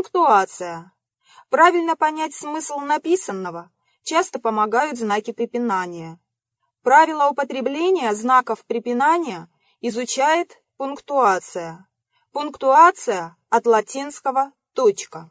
Пунктуация. Правильно понять смысл написанного часто помогают знаки препинания. Правила употребления знаков препинания изучает пунктуация. Пунктуация от латинского «точка».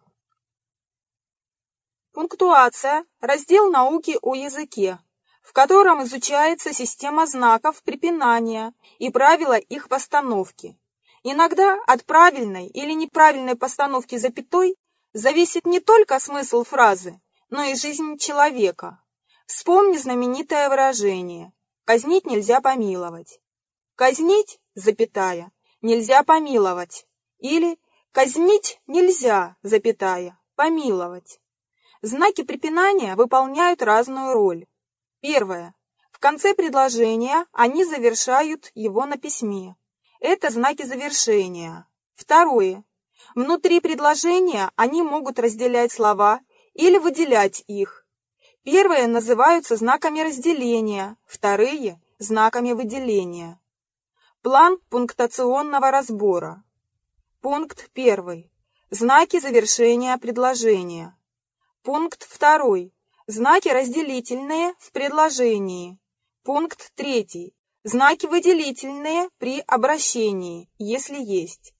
Пунктуация – раздел науки о языке, в котором изучается система знаков препинания и правила их постановки. Иногда от правильной или неправильной постановки запятой зависит не только смысл фразы, но и жизнь человека. Вспомни знаменитое выражение «казнить нельзя помиловать». «Казнить, запятая, нельзя помиловать» или «казнить нельзя, запятая, помиловать». Знаки препинания выполняют разную роль. Первое. В конце предложения они завершают его на письме. Это знаки завершения. Второе. Внутри предложения они могут разделять слова или выделять их. Первые называются знаками разделения, вторые – знаками выделения. План пунктуационного разбора. Пункт 1. Знаки завершения предложения. Пункт 2. Знаки разделительные в предложении. Пункт 3. Знаки выделительные при обращении, если есть.